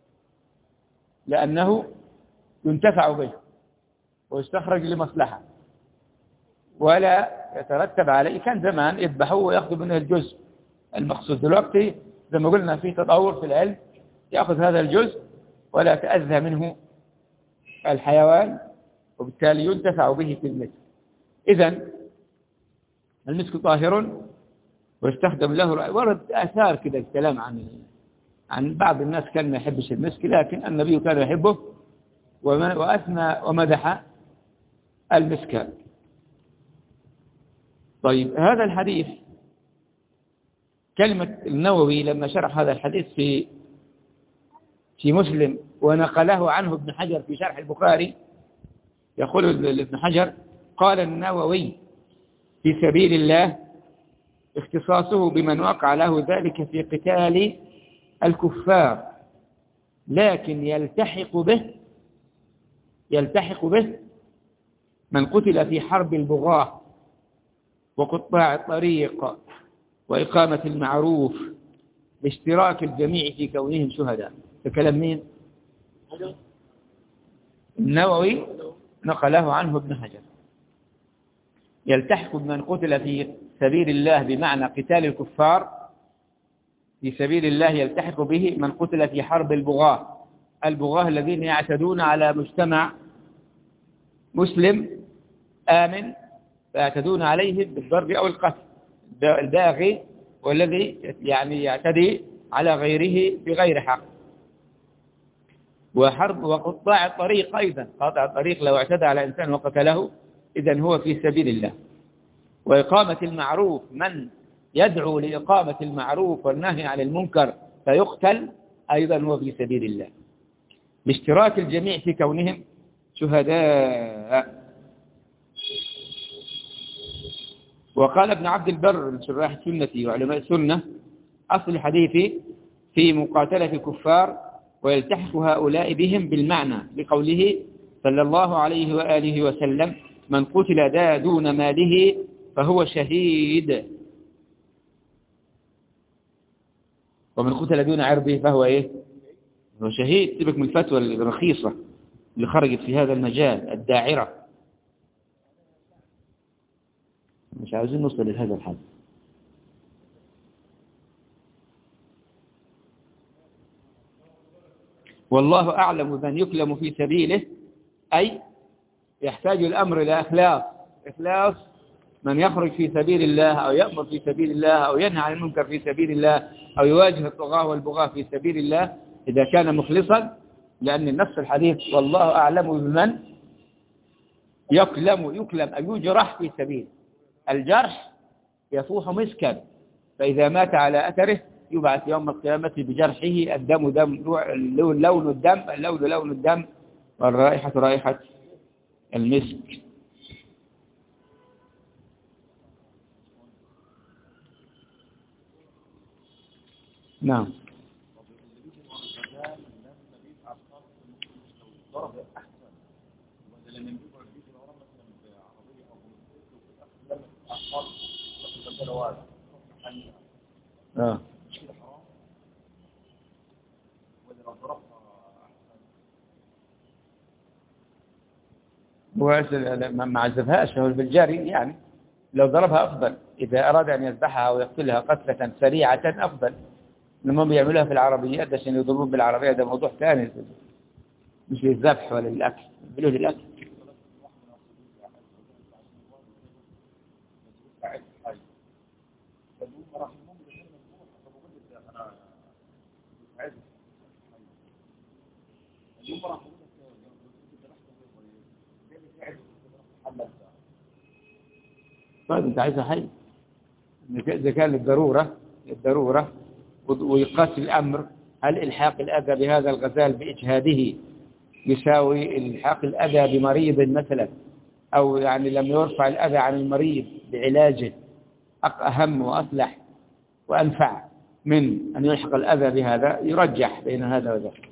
لأنه ينتفع به ويستخرج لمصلحة ولا يترتب عليه. كان زمان يذبحوه ويأخذوا منه الجزء المقصود. دلوقتي زي ما قلنا في تطور في العلم، يأخذ هذا الجزء ولا يتأذى منه الحيوان، وبالتالي ينتفع به في المسك. إذن المسك طاهر ويستخدم له. ورد آثار كده الكلام عن بعض الناس كان ما يحبش المسك، لكن النبي كان يحبه وأثنى ومدح المسك. طيب هذا الحديث، كلمة النووي لما شرح هذا الحديث في مسلم ونقله عنه ابن حجر في شرح البخاري، يقول ابن حجر: قال النووي في سبيل الله اختصاصه بمن وقع له ذلك في قتال الكفار، لكن يلتحق به من قتل في حرب البغاة وقطاع الطريق وإقامة المعروف باشتراك الجميع في كونهم شهداء. فكلام مين؟ النووي نقله عنه ابن حجر. يلتحق بمن قتل في سبيل الله بمعنى قتال الكفار في سبيل الله، يلتحق به من قتل في حرب البغاة الذين يعتدون على مجتمع مسلم آمن، فيعتدون عليه بالضرب أو القتل، الباغي والذي يعني يعتدي على غيره بغير حق. وقطاع الطريق أيضا، قاطع الطريق لو اعتدى على إنسان وقتله إذن هو في سبيل الله. وإقامة المعروف، من يدعو لإقامة المعروف والنهي عن المنكر فيقتل أيضا هو في سبيل الله، باشتراك الجميع في كونهم شهداء. وقال ابن عبد البر من شراح السنة وعلماء السنة: أصل الحديث في مقاتلة الكفار ويلتحق هؤلاء بهم بالمعنى، بقوله صلى الله عليه وآله وسلم: من قتل دون ماله فهو شهيد، ومن قتل دون عرضه فهو إيه؟ هو شهيد. سيبك من الفتوى الرخيصة اللي خرجت في هذا المجال الداعرة. مش عاوزين نوصل لهذا الحد. والله أعلم من يكلم في سبيله، أي يحتاج الأمر إلى إخلاص من يخرج في سبيل الله أو يأمر في سبيل الله أو ينهى عن المنكر في سبيل الله أو يواجه الطغاة والبغاة في سبيل الله إذا كان مخلصا، لأن النص الحديث والله أعلم بمن يكلم أي يجرح في سبيل. الجرح يفوح مسكا، فإذا مات على أثره يبعث يوم القيامة بجرحه، الدم لون الدم والرائحة رائحة المسك. نعم. ما عذبهاش، هو بالجاري يعني لو ضربها أفضل، إذا أراد أن يذبحها ويقتلها قتلة سريعة أفضل. لما بيعملوها في العربيات عشان يضربون بالعربية، ده موضوع ثاني، مش للذبح ولا للأكل، بيعملوه للأكل. طيب انت عايزها حي، إذا كان للضرورة ويقاس الأمر، هل إلحاق الأذى بهذا الغزال بإجهاده يساوي إلحاق الأذى بمريض مثلا، أو يعني لم يرفع الأذى عن المريض بعلاجه أهم وأصلح وأنفع من أن يلحق الأذى بهذا؟ يرجح بين هذا وذاك.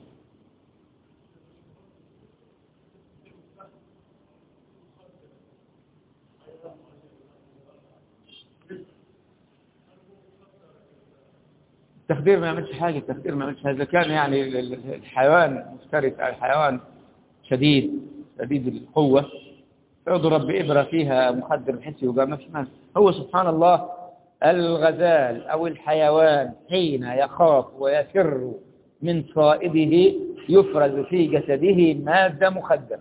التخدير ما يعملش حاجة، إذا كان يعني الحيوان مفترس أو الحيوان شديد القوة، يضرب بإبرة فيها مخدر بحيث يوقع، ما فيش مانع. هو سبحان الله الغزال أو الحيوان حين يخاف ويفر من صائده يفرز في جسده مادة مخدرة،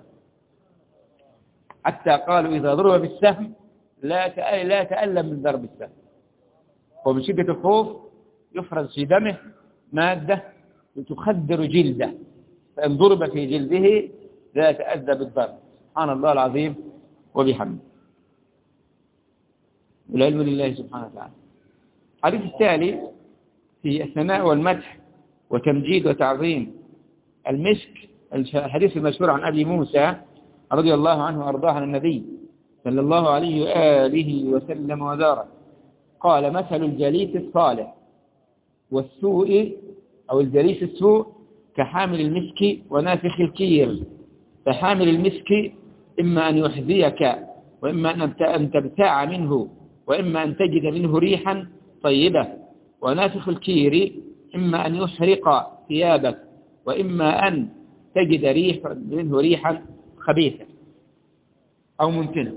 حتى قالوا إذا ضرب بالسهم لا تألم من ضرب السهم، ومن شدة الخوف يفرز في دمه مادة تخدر جلده، فإن ضرب في جلده لا يتأذى بالضرب. سبحان الله العظيم وبحمده، والعلم لله سبحانه وتعالى. الحديث التالي في الثناء والمدح وتمجيد وتعظيم المسك، الحديث المشهور عن أبي موسى رضي الله عنه وأرضاه عن النبي صلى الله عليه وآله وسلم وداره قال: مثل الجليس الصالح والسوء أو الجليس السوء كحامل المسك ونافخ الكير، فحامل المسك إما أن يحذيك وإما أن تبتاع منه وإما أن تجد منه ريحا طيبة، ونافخ الكير إما أن يحرق ثيابك وإما أن تجد منه ريحا خبيثة أو منتنة.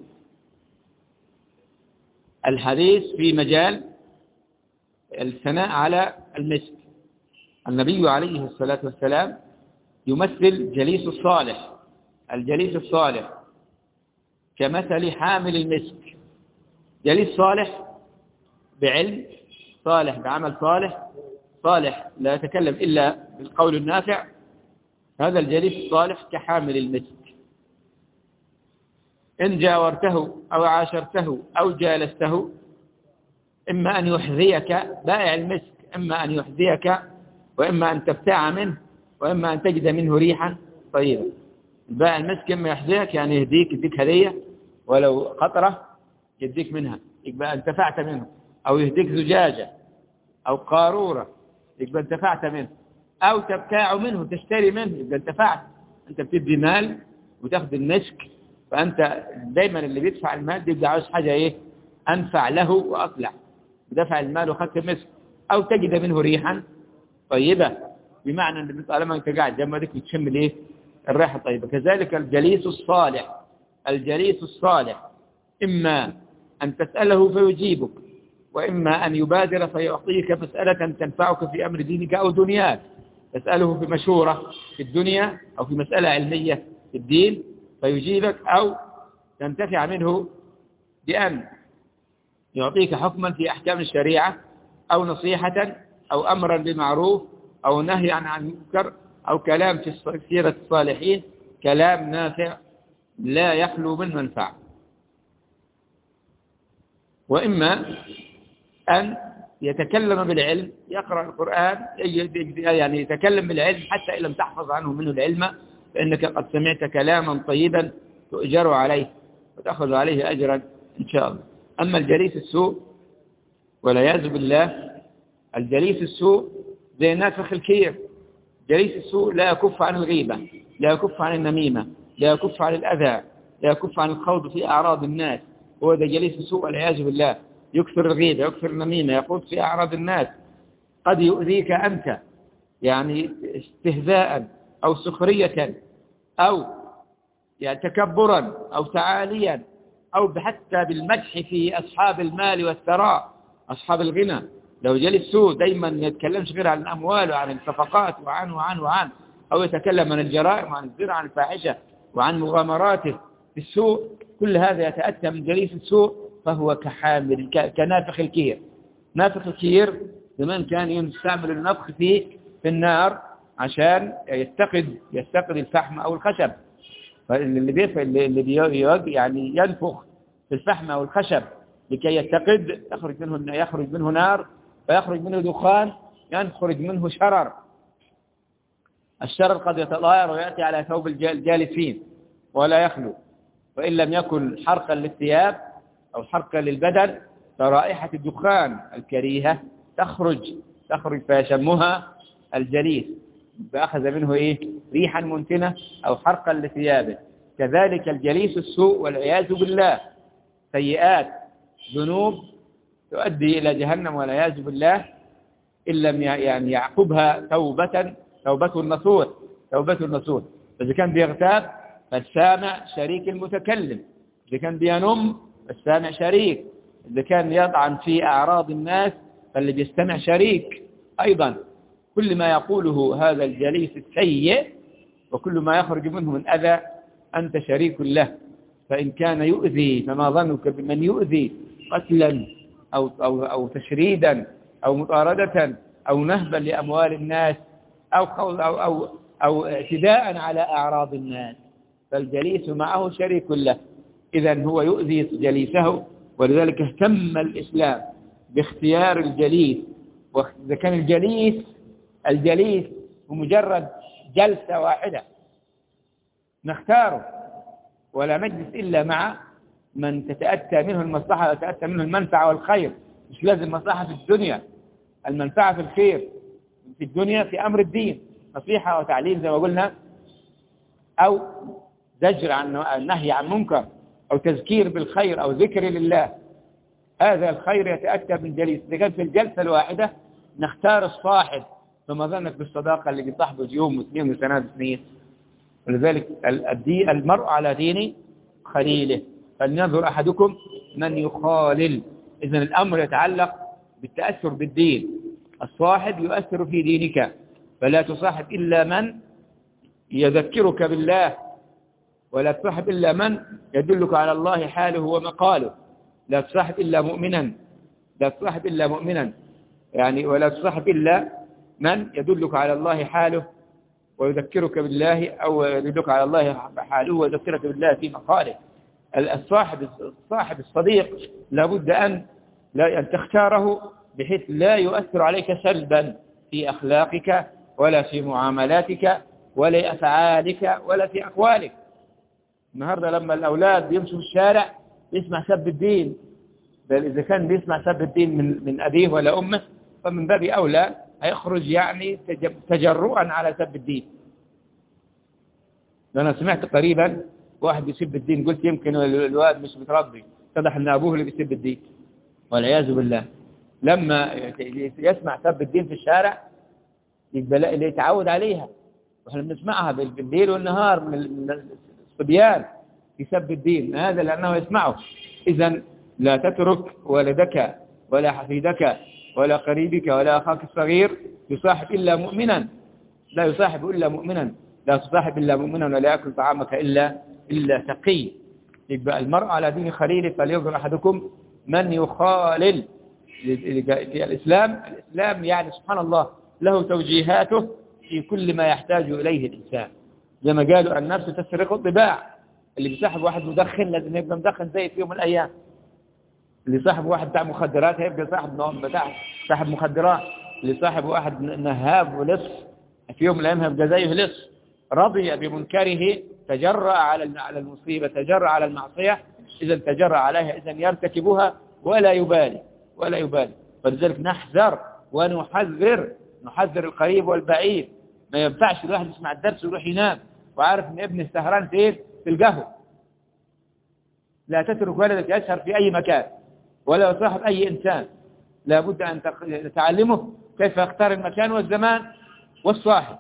الحديث في مجال الثناء على المسك. النبي عليه الصلاة والسلام يمثل الجليس الصالح كمثل حامل المسك. جليس صالح بعلم، صالح بعمل صالح لا يتكلم إلا بالقول النافع، هذا الجليس الصالح كحامل المسك. إن جاورته أو عاشرته أو جالسته إما أن يحذيك، بائع المسك إما أن يحذيك وإما أن تبتاع منه وإما أن تجد منه ريحا طيبة. بائع المسك إما يحذيك يعني يديك هدية ولو قطرة يديك منها يبقى انتفعت منه، أو يهديك زجاجة أو قارورة يبقى انتفعت منه، أو تبتاع منه تشتري منه يبقى انتفعت. أنت بتدي مال وتاخد المسك، فأنت دايما اللي بيدفع المال بيبقى عاوز حاجة إيه أنفع له وأطلع، بدفع المال وخدت المسك، أو تجد منه ريحا طيبة، بمعنى أن طالما أنت قاعد جنبك بتشم الإيه الريحة الطيبة. كذلك الجليس الصالح، الجليس الصالح إما أن تسأله فيجيبك، وإما أن يبادر فيعطيك مسألة تنفعك في أمر دينك أو دنياك. تسأله في مشورة في الدنيا أو في مسألة علمية في الدين فيجيبك، أو تنتفع منه بأن يعطيك حكما في أحكام الشريعة، أو نصيحة، أو أمرا بمعروف، أو نهي عن منكر، أو كلام في سيرة الصالحين، كلام نافع لا يخلو من منفعة. وإما أن يتكلم بالعلم، يقرأ القرآن، يعني يتكلم بالعلم حتى إن لم تحفظ عنه منه العلم، فإنك قد سمعت كلاما طيبا تؤجر عليه وتأخذ عليه أجرا إن شاء الله. أما الجليس السوء والعياذ بالله، الجليس السوء زي نافخ الكير. جليس السوء لا يكف عن الغيبة، لا يكف عن النميمة، لا يكف عن الأذى، لا يكف عن الخوض في أعراض الناس. هو ده جليس السوء والعياذ بالله، يكثر الغيبة، يكثر النميمة، يخوض في أعراض الناس. قد يؤذيك أنت يعني استهزاء أو سخرية، أو يعني تكبرا أو تعاليا، أو حتى بالمدح في أصحاب المال والثراء، أصحاب الغنى. لو جلس سوء دايما ما يتكلمش غير عن الأموال وعن الصفقات وعن أو يتكلم عن الجرائم وعن الزنا وعن الفاحشة وعن مغامراته في السوء، كل هذا يتأتى من جليس السوء، فهو كحامل كنافخ الكير. نافخ الكير زمان كان يستعمل النفخ في النار عشان يستقد الفحم أو الخشب، اللي يعني ينفخ في الفحم أو الخشب لكي يتقد، يخرج منه نار، فيخرج منه دخان، يخرج منه شرر. الشرر قد يتطاير ويأتي على ثوب الجالسين ولا يخلو، وإن لم يكن حرقا للثياب أو حرقا للبدن، فرائحة الدخان الكريهة تخرج فيشمها الجليس، فأخذ منه ريحا منتنة أو حرقا لثيابه. كذلك الجليس السوء والعياذ بالله، سيئات ذنوب تؤدي إلى جهنم والعياذ بالله، إن لم يعني يعقبها توبة النصوح. فإذا كان بيغتاب فالسامع شريك المتكلم، إذا كان بينم فالسامع شريك، إذا كان يطعن في أعراض الناس فاللي بيستمع شريك أيضا. كل ما يقوله هذا الجليس السيء وكل ما يخرج منه من أذى أنت شريك له. فإن كان يؤذي فما ظنك بمن يؤذي قتلا أو تشريدا أو مطاردة أو نهبا لأموال الناس أو اعتداء على أعراض الناس، فالجليس معه شريك له. إذن هو يؤذي جليسه، ولذلك اهتم الإسلام باختيار الجليس. وإذا كان الجليس بمجرد جلسة واحدة نختاره، ولا نجلس إلا مع من تتأتى منه المصلحة وتتأتى منه المنفعة والخير، مش لازم مصلحة في الدنيا، المنفعة في الخير في الدنيا في أمر الدين، نصيحة وتعليم زي ما قلنا، أو زجر عن النهي عن منكر، أو تذكير بالخير، أو ذكر لله. هذا الخير يتأتى من جليس. إذا كان في الجلسة الواحدة نختار الصاحب، فما ظنك بالصداقة اللي بصاحبه يوم واثنين وثلاث سنين. ولذلك المرء على دين خليله، فلينظر أحدكم من يخالل. إذن الأمر يتعلق بالتأثر بالدين. الصاحب يؤثر في دينك، فلا تصاحب إلا من يذكرك بالله، ولا تصاحب إلا من يدلك على الله حاله ومقاله، لا تصاحب إلا مؤمنا، يعني ولا تصاحب إلا من يدلك على الله حاله ويذكرك بالله، أو يدلك على الله حاله ويذكرك بالله في مقاله. الصاحب الصديق لابد أن تختاره بحيث لا يؤثر عليك سلبا في أخلاقك ولا في معاملاتك ولا أفعالك ولا في أقوالك. النهاردة لما الأولاد يمشوا في الشارع يسمع سب الدين، بل إذا كان بيسمع سب الدين من أبيه ولا أمه، فمن باب أولى هيخرج يعني تجرؤا على سب الدين. أنا سمعت قريبا واحد بيسب الدين، قلت يمكن الواد مش متربي، اتضح أن أبوه اللي بيسب الدين والعياذ بالله. لما يسمع سب الدين في الشارع يبقى اللي يتعود عليها، واحنا بنسمعها بالليل والنهار من الصبيان يسب الدين، هذا لأنه يسمعه. إذن لا تترك ولدك ولا حفيدك ولا قريبك ولا أخاك الصغير يصاحب إلا مؤمنا، لا يصاحب إلا مؤمنا، لا تصاحب إلا مؤمنا ولا يأكل طعامك إلا تقي. يبقى المرء على دين خليله فلينظر أحدكم من يخالل. في الإسلام يعني سبحان الله له توجيهاته في كل ما يحتاج إليه الإنسان. زي ما قالوا النفس تسرق الطباع، اللي بيصاحب واحد مدخن لازم يبقى مدخن زي في يوم من الأيام، اللي صاحب واحد بتاع مخدرات هيبقى صاحب مخدرات، اللي صاحب واحد نهاب ولص في يوم من الأيام هيبقى زيه لص. رضي بمنكره، تجرأ على المصيبة، تجرأ على المعصية، إذا تجرأ عليها إذا يرتكبها ولا يبالي. فلذلك نحذر ونحذر القريب والبعيد. ما ينفعش الواحد يسمع الدرس ويروح ينام وعارف ان ابنه سهران في القهوة. لا تترك ولدك يسهر في أي مكان ولا يصاحب أي إنسان، لابد أن تعلمه كيف يختار المكان والزمان والصاحب.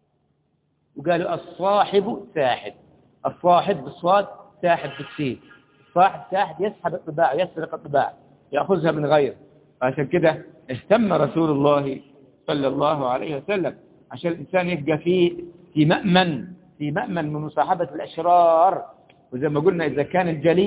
وقالوا الصاحب ساحب، الصاحب بالصاد ساحب بالسين. صاحب ساحب يسحب الطباع، يسرق الطباع، يأخذها من غيره. عشان كده اهتم رسول الله صلى الله عليه وسلم عشان الإنسان يبقى في مأمن من مصاحبة الأشرار. وزي ما قلنا إذا كان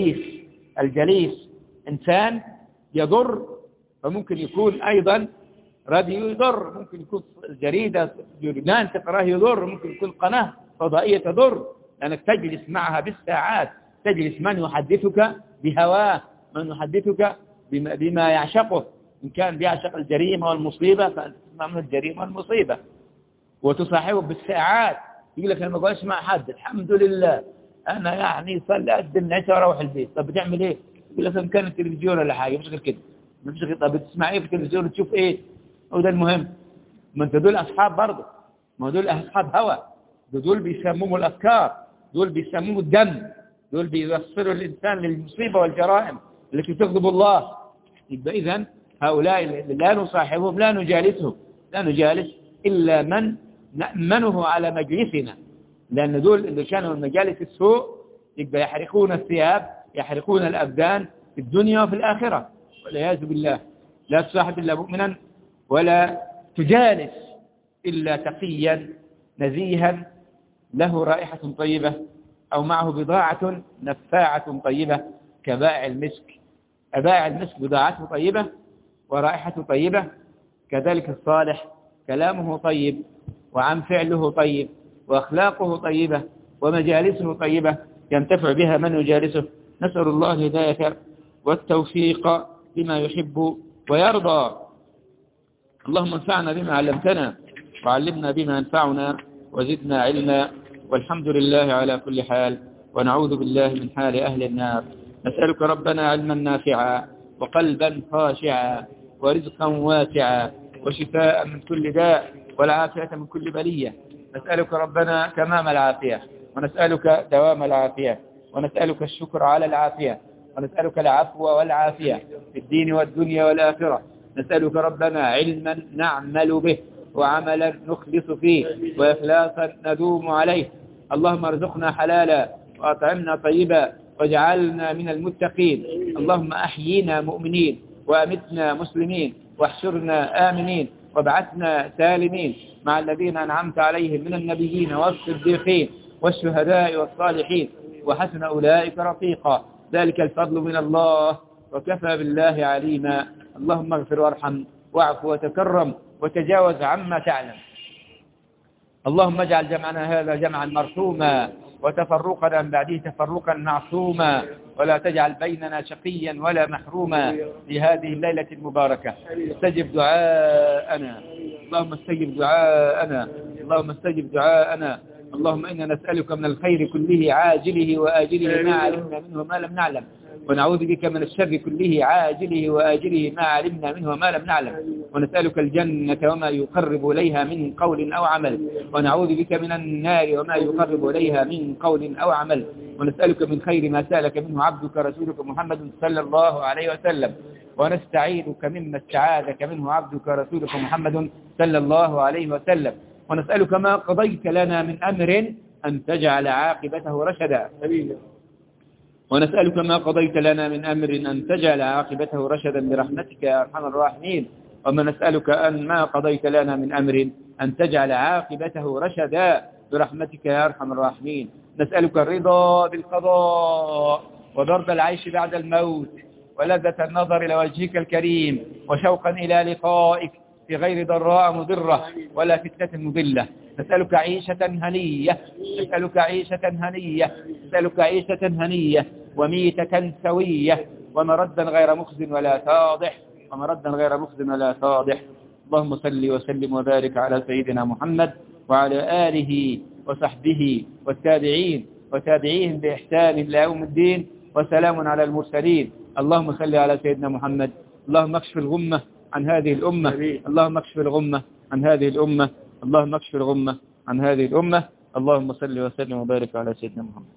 الجليس إنسان يضر، فممكن يكون أيضا راديو يضر، ممكن يكون جريدة جورنال تقراه يضر، ممكن يكون قناة فضائية تضر، لأنك تجلس معها بالساعات، تجلس من يحدثك بهواه، من يحدثك بما يعشقه. إن كان بيعشق الجريمة والمصيبة فأنت تسمع من الجريمة والمصيبة، وتصاحبه بالساعات. يقول لك أنا ما أقعدش مع حد، الحمد لله أنا يعني صلي أقدم العشاء وأروح البيت. طب بتعمل إيه؟ يقول لك إن كان التلفزيون ولا حاجة، مش غير كده، مش غير. طب بتسمع إيه في التلفزيون وتشوف إيه؟ وده المهم. ما أنت دول أصحاب برضه، ما دول أصحاب هوى، دول بيسموهم الأفكار، دول بيسموهم الدم، دول بيوصلوا الإنسان للمصيبة والجرائم التي تغضب الله. يبقى إذن هؤلاء لا نصاحبهم، لا نجالس إلا من نأمنه على مجلسنا، لأن دول اللي كانوا من مجالس السوء يبقى يحرقون الثياب، يحرقون الأبدان في الدنيا وفي الآخرة والعياذ بالله. لا تصاحب إلا مؤمنا ولا تجالس إلا تقيا نزيها له رائحة طيبة أو معه بضاعة نفاعة طيبة كبائع المسك. أبائع المسك بضاعته طيبة ورائحته طيبة، كذلك الصالح كلامه طيب وعن فعله طيب وأخلاقه طيبة ومجالسه طيبة ينتفع بها من يجالسه. نسأل الله الهداية والتوفيق بما يحب ويرضى. اللهم انفعنا بما علمتنا وعلمنا بما ينفعنا وزدنا علما، والحمد لله على كل حال، ونعوذ بالله من حال أهل النار. نسألك ربنا علما نافعا وقلبا خاشعا ورزقا واسعا وشفاء من كل داء والعافية من كل بلية. نسألك ربنا تمام العافية، ونسألك دوام العافية، ونسألك الشكر على العافية، ونسألك العفو والعافية في الدين والدنيا والآخرة. نسألك ربنا علما نعمل به وعملا نخلص فيه وإخلاصا ندوم عليه. اللهم ارزقنا حلالا وأطعمنا طيبا واجعلنا من المتقين. اللهم أحيينا مؤمنين وأمتنا مسلمين واحشرنا آمنين وابعثنا سالمين مع الذين أنعمت عليهم من النبيين والصديقين والشهداء والصالحين وحسن أولئك رفيقا. ذلك الفضل من الله وكفى بالله عليما. اللهم اغفر وارحم واعف وتكرم وتجاوز عما تعلم. اللهم اجعل جمعنا هذا جمعا مرحوما وتفرقنا من بعده تفرقا معصوما، ولا تجعل بيننا شقيا ولا محروما في هذه الليلة المباركة. استجب دعاءنا، اللهم استجب دعاءنا، اللهم استجب دعاءنا. اللهم إنا نسألك من الخير كله عاجله وآجله ما علمنا منه ما لم نعلم، ونعوذ بك من الشر كله عاجله وآجله ما علمنا منه وما لم نعلم، ونسألك الجنة وما يقرب إليها من قول أو عمل، ونعوذ بك من النار وما يقرب إليها من قول أو عمل، ونسألك من خير ما سألك منه عبدك رسولك محمد صلى الله عليه وسلم، ونستعيذك مما استعاذك منه عبدك رسولك محمد صلى الله عليه وسلم، ونسألك ما قضيت لنا من أمر أن تجعل عاقبته رشدا، ونسألك ما قضيت لنا من أمر أن تجعل عاقبته رشدا برحمتك يا أرحم الراحمين، وما نسألك أن ما قضيت لنا من أمر أن تجعل عاقبته رشدا برحمتك يا أرحم الراحمين. نسألك الرضا بالقضاء وضرب العيش بعد الموت ولذة النظر إلى وجهك الكريم وشوقا إلى لقائك في غير ضراء مضرة ولا فتنة مضلة. نسألك عيشة هنية، نسألك عيشة هنية، نسألك عيشة هنية وميتة سوية ومردا غير مخز ولا فاضح، ومردا غير مخز ولا فاضح. اللهم صل وسلم وبارك على سيدنا محمد وعلى آله وصحبه والتابعين وتابعيهم بإحسان إلى يوم الدين، وسلام على المرسلين. اللهم صل على سيدنا محمد. اللهم اكشف الغمة عن هذه الأمة، اللهم اكشف الغمة عن هذه الأمة، اللهم اكشف الغمة عن هذه الأمة. اللهم صل وسلم وبارك على سيدنا محمد.